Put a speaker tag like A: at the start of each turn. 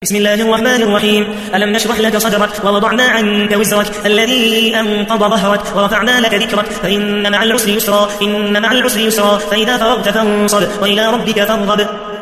A: بسم الله الرحمن الرحيم. ألم نشرح لك صدرك ووضعنا عنك وزرك الذي أنقض ظهرك ورفعنا لك ذكرك فإن مع العسر يسرا فإذا فرغت فانصب وإلى ربك فارغب.